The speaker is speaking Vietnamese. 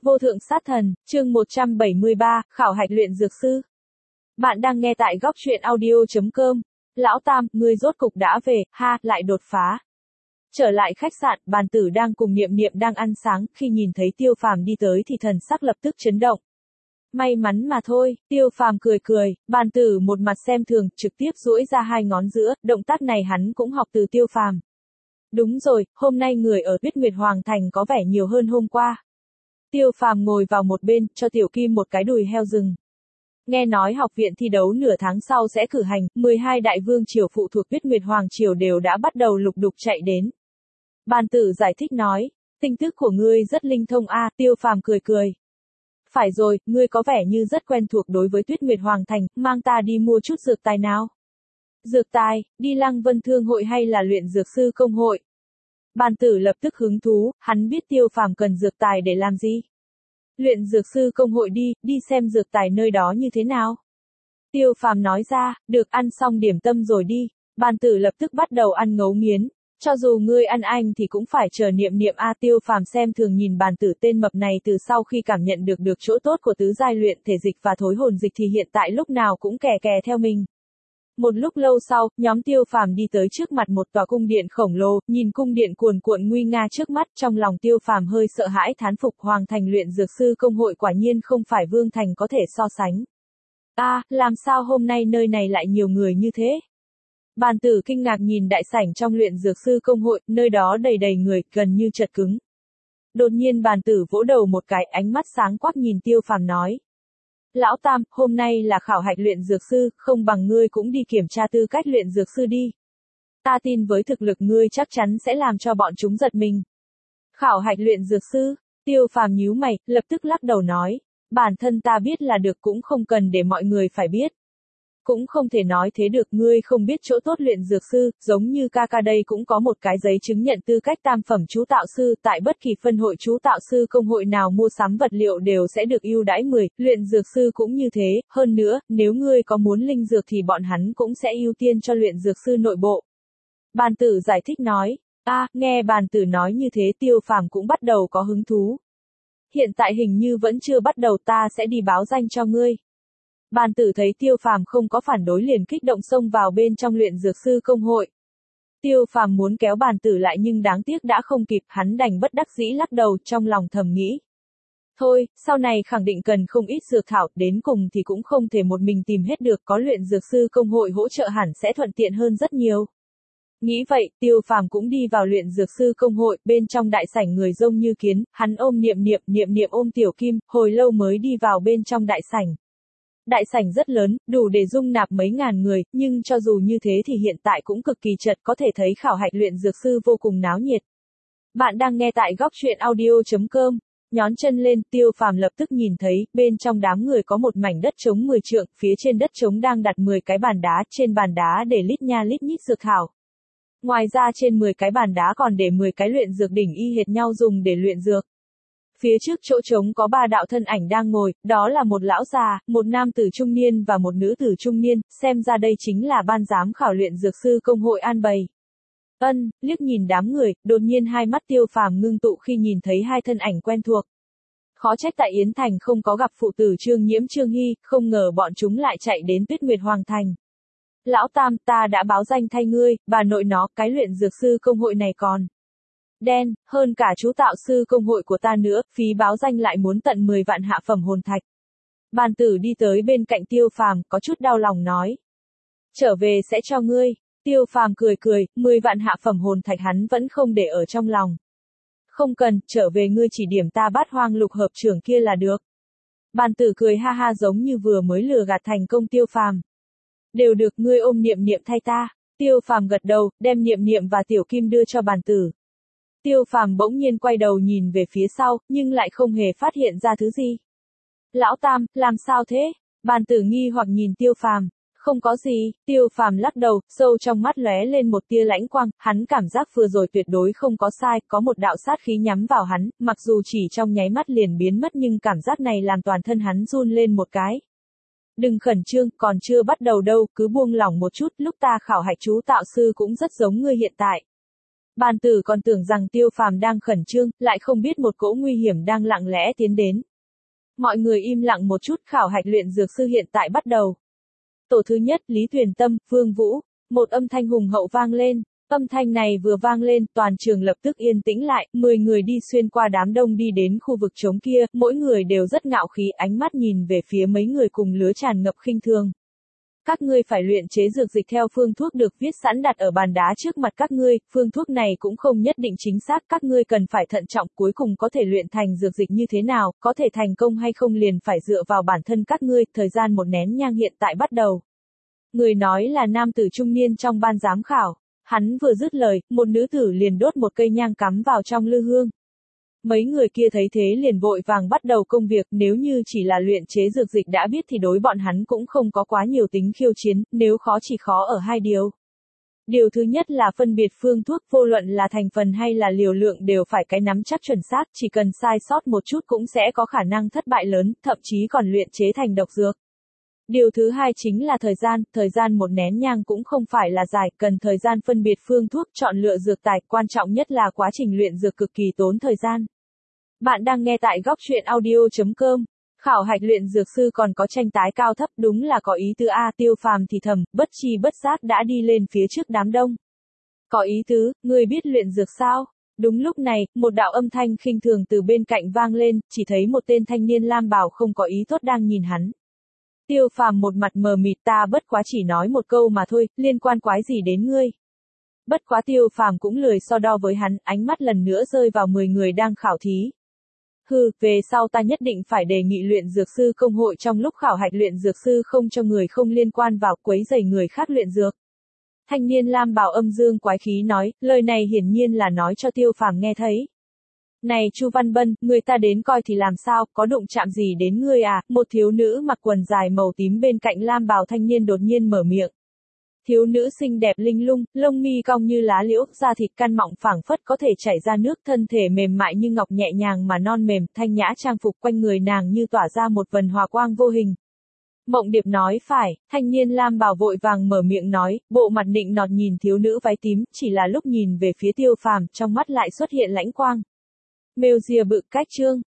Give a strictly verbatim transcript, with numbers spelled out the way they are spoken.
Vô thượng sát thần, chương một trăm bảy mươi ba, khảo hạch luyện dược sư. Bạn đang nghe tại góc truyện audio chấm com. Lão Tam, ngươi rốt cục đã về, ha, lại đột phá. Trở lại khách sạn, bàn tử đang cùng Niệm Niệm đang ăn sáng, khi nhìn thấy Tiêu Phàm đi tới thì thần sắc lập tức chấn động. May mắn mà thôi, Tiêu Phàm cười cười, bàn tử một mặt xem thường, trực tiếp duỗi ra hai ngón giữa, động tác này hắn cũng học từ Tiêu Phàm. Đúng rồi, hôm nay người ở Tuyết Nguyệt Hoàng Thành có vẻ nhiều hơn hôm qua. Tiêu Phàm ngồi vào một bên, cho Tiểu Kim một cái đùi heo rừng. Nghe nói học viện thi đấu nửa tháng sau sẽ cử hành, mười hai đại vương triều phụ thuộc Tuyết Nguyệt Hoàng triều đều đã bắt đầu lục đục chạy đến. Bàn tử giải thích nói, tin tức của ngươi rất linh thông a, à, Tiêu Phàm cười cười. Phải rồi, ngươi có vẻ như rất quen thuộc đối với Tuyết Nguyệt Hoàng Thành, mang ta đi mua chút dược tài nào. Dược tài, đi Lăng Vân Thương hội hay là luyện dược sư công hội? Bàn tử lập tức hứng thú, hắn biết Tiêu Phàm cần dược tài để làm gì. Luyện dược sư công hội đi, đi xem dược tài nơi đó như thế nào. Tiêu Phàm nói ra, được, ăn xong điểm tâm rồi đi. Bàn tử lập tức bắt đầu ăn ngấu nghiến. Cho dù ngươi ăn anh thì cũng phải chờ Niệm Niệm a. Tiêu Phàm xem thường nhìn bàn tử tên mập này, từ sau khi cảm nhận được được chỗ tốt của tứ giai luyện thể dịch và thối hồn dịch thì hiện tại lúc nào cũng kè kè theo mình. Một lúc lâu sau, nhóm Tiêu Phàm đi tới trước mặt một tòa cung điện khổng lồ, nhìn cung điện cuồn cuộn nguy nga trước mắt, trong lòng Tiêu Phàm hơi sợ hãi thán phục, Hoàng Thành luyện dược sư công hội quả nhiên không phải Vương Thành có thể so sánh. A, à, làm sao hôm nay nơi này lại nhiều người như thế? Bàn tử kinh ngạc nhìn đại sảnh trong luyện dược sư công hội, nơi đó đầy đầy người, gần như chật cứng. Đột nhiên bàn tử vỗ đầu một cái, ánh mắt sáng quắc nhìn Tiêu Phàm nói. Lão Tam, hôm nay là khảo hạch luyện dược sư, không bằng ngươi cũng đi kiểm tra tư cách luyện dược sư đi. Ta tin với thực lực ngươi chắc chắn sẽ làm cho bọn chúng giật mình. Khảo hạch luyện dược sư, Tiêu Phàm nhíu mày, lập tức lắc đầu nói, bản thân ta biết là được, cũng không cần để mọi người phải biết. Cũng không thể nói thế được, ngươi không biết chỗ tốt luyện dược sư, giống như ca ca đây cũng có một cái giấy chứng nhận tư cách tam phẩm chú tạo sư, tại bất kỳ phân hội chú tạo sư công hội nào mua sắm vật liệu đều sẽ được ưu đãi mười, luyện dược sư cũng như thế, hơn nữa, nếu ngươi có muốn linh dược thì bọn hắn cũng sẽ ưu tiên cho luyện dược sư nội bộ. Bàn tử giải thích nói, a, à, nghe bàn tử nói như thế Tiêu Phàm cũng bắt đầu có hứng thú. Hiện tại hình như vẫn chưa bắt đầu, ta sẽ đi báo danh cho ngươi. Bàn tử thấy Tiêu Phàm không có phản đối liền kích động xông vào bên trong luyện dược sư công hội. Tiêu Phàm muốn kéo bàn tử lại nhưng đáng tiếc đã không kịp, hắn đành bất đắc dĩ lắc đầu, trong lòng thầm nghĩ. Thôi, sau này khẳng định cần không ít dược thảo, đến cùng thì cũng không thể một mình tìm hết được, có luyện dược sư công hội hỗ trợ hẳn sẽ thuận tiện hơn rất nhiều. Nghĩ vậy, Tiêu Phàm cũng đi vào luyện dược sư công hội, bên trong đại sảnh người rông như kiến, hắn ôm Niệm Niệm, Niệm Niệm ôm Tiểu Kim, hồi lâu mới đi vào bên trong đại sảnh. Đại sảnh rất lớn, đủ để dung nạp mấy ngàn người, nhưng cho dù như thế thì hiện tại cũng cực kỳ chật, có thể thấy khảo hạch luyện dược sư vô cùng náo nhiệt. Bạn đang nghe tại góc truyện audio chấm com. Nhón chân lên, Tiêu Phàm lập tức nhìn thấy, bên trong đám người có một mảnh đất trống mười trượng, phía trên đất trống đang đặt mười cái bàn đá, trên bàn đá để lít nha lít nhít dược thảo. Ngoài ra trên mười cái bàn đá còn để mười cái luyện dược đỉnh y hệt nhau dùng để luyện dược. Phía trước chỗ trống có ba đạo thân ảnh đang ngồi, đó là một lão già, một nam tử trung niên và một nữ tử trung niên, xem ra đây chính là ban giám khảo luyện dược sư công hội an bày. Ân, liếc nhìn đám người, đột nhiên hai mắt Tiêu Phàm ngưng tụ khi nhìn thấy hai thân ảnh quen thuộc. Khó trách tại Yến Thành không có gặp phụ tử Trương Nhiễm Trương Hy, không ngờ bọn chúng lại chạy đến Tuyết Nguyệt Hoàng Thành. Lão Tam, ta đã báo danh thay ngươi, bà nội nó, cái luyện dược sư công hội này còn đen, hơn cả chú tạo sư công hội của ta nữa, phí báo danh lại muốn tận mười vạn hạ phẩm hồn thạch. Bàn tử đi tới bên cạnh Tiêu Phàm, có chút đau lòng nói. Trở về sẽ cho ngươi. Tiêu Phàm cười cười, mười vạn hạ phẩm hồn thạch hắn vẫn không để ở trong lòng. Không cần, trở về ngươi chỉ điểm ta bát hoang lục hợp trưởng kia là được. Bàn tử cười ha ha giống như vừa mới lừa gạt thành công Tiêu Phàm. Đều được, ngươi ôm Niệm Niệm thay ta. Tiêu Phàm gật đầu, đem Niệm Niệm và Tiểu Kim đưa cho bàn tử. Tiêu Phàm bỗng nhiên quay đầu nhìn về phía sau, nhưng lại không hề phát hiện ra thứ gì. Lão Tam, làm sao thế? Bàn tử nghi hoặc nhìn Tiêu Phàm. Không có gì, Tiêu Phàm lắc đầu, sâu trong mắt lóe lên một tia lãnh quang, hắn cảm giác vừa rồi tuyệt đối không có sai, có một đạo sát khí nhắm vào hắn, mặc dù chỉ trong nháy mắt liền biến mất nhưng cảm giác này làm toàn thân hắn run lên một cái. Đừng khẩn trương, còn chưa bắt đầu đâu, cứ buông lỏng một chút, lúc ta khảo hạch chú tạo sư cũng rất giống ngươi hiện tại. Bàn tử còn tưởng rằng Tiêu Phàm đang khẩn trương, lại không biết một cỗ nguy hiểm đang lặng lẽ tiến đến. Mọi người im lặng một chút, khảo hạch luyện dược sư hiện tại bắt đầu. Tổ thứ nhất, Lý Tuyền Tâm, Phương Vũ. Một âm thanh hùng hậu vang lên. Âm thanh này vừa vang lên, toàn trường lập tức yên tĩnh lại, mười người đi xuyên qua đám đông đi đến khu vực trống kia, mỗi người đều rất ngạo khí, ánh mắt nhìn về phía mấy người cùng lứa tràn ngập khinh thường. Các ngươi phải luyện chế dược dịch theo phương thuốc được viết sẵn đặt ở bàn đá trước mặt các ngươi, phương thuốc này cũng không nhất định chính xác, các ngươi cần phải thận trọng, cuối cùng có thể luyện thành dược dịch như thế nào, có thể thành công hay không liền phải dựa vào bản thân các ngươi, thời gian một nén nhang hiện tại bắt đầu. Người nói là nam tử trung niên trong ban giám khảo. Hắn vừa dứt lời, một nữ tử liền đốt một cây nhang cắm vào trong lư hương. Mấy người kia thấy thế liền vội vàng bắt đầu công việc, nếu như chỉ là luyện chế dược dịch đã biết thì đối bọn hắn cũng không có quá nhiều tính khiêu chiến, nếu khó chỉ khó ở hai điều. Điều thứ nhất là phân biệt phương thuốc, vô luận là thành phần hay là liều lượng đều phải cái nắm chắc chuẩn xác, chỉ cần sai sót một chút cũng sẽ có khả năng thất bại lớn, thậm chí còn luyện chế thành độc dược. Điều thứ hai chính là thời gian, thời gian một nén nhang cũng không phải là dài, cần thời gian phân biệt phương thuốc, chọn lựa dược tài, quan trọng nhất là quá trình luyện dược cực kỳ tốn thời gian. Bạn đang nghe tại góc truyện audio chấm com. Khảo hạch luyện dược sư còn có tranh tái cao thấp, đúng là có ý tứ a, Tiêu Phàm thì thầm, bất chi bất giác đã đi lên phía trước đám đông. Có ý tứ, ngươi biết luyện dược sao? Đúng lúc này, một đạo âm thanh khinh thường từ bên cạnh vang lên, chỉ thấy một tên thanh niên lam bào không có ý tốt đang nhìn hắn. Tiêu Phàm một mặt mờ mịt, ta bất quá chỉ nói một câu mà thôi, liên quan quái gì đến ngươi. Bất quá Tiêu Phàm cũng lười so đo với hắn, ánh mắt lần nữa rơi vào mười người đang khảo thí. Hừ, về sau ta nhất định phải đề nghị luyện dược sư công hội trong lúc khảo hạch luyện dược sư không cho người không liên quan vào quấy rầy người khác luyện dược. Thanh niên lam bào âm dương quái khí nói, lời này hiển nhiên là nói cho Tiêu Phàm nghe thấy. Này Chu Văn Bân, người ta đến coi thì làm sao, có đụng chạm gì đến ngươi à, một thiếu nữ mặc quần dài màu tím bên cạnh lam bào thanh niên đột nhiên mở miệng. Thiếu nữ xinh đẹp linh lung, lông mi cong như lá liễu, da thịt căn mọng phảng phất có thể chảy ra nước, thân thể mềm mại như ngọc nhẹ nhàng mà non mềm, thanh nhã trang phục quanh người nàng như tỏa ra một vần hòa quang vô hình. Mộng Điệp nói phải, thanh niên lam bào vội vàng mở miệng nói, bộ mặt nịnh nọt nhìn thiếu nữ váy tím, chỉ là lúc nhìn về phía Tiêu Phàm, trong mắt lại xuất hiện lãnh quang. Mail dìa bự cách chương.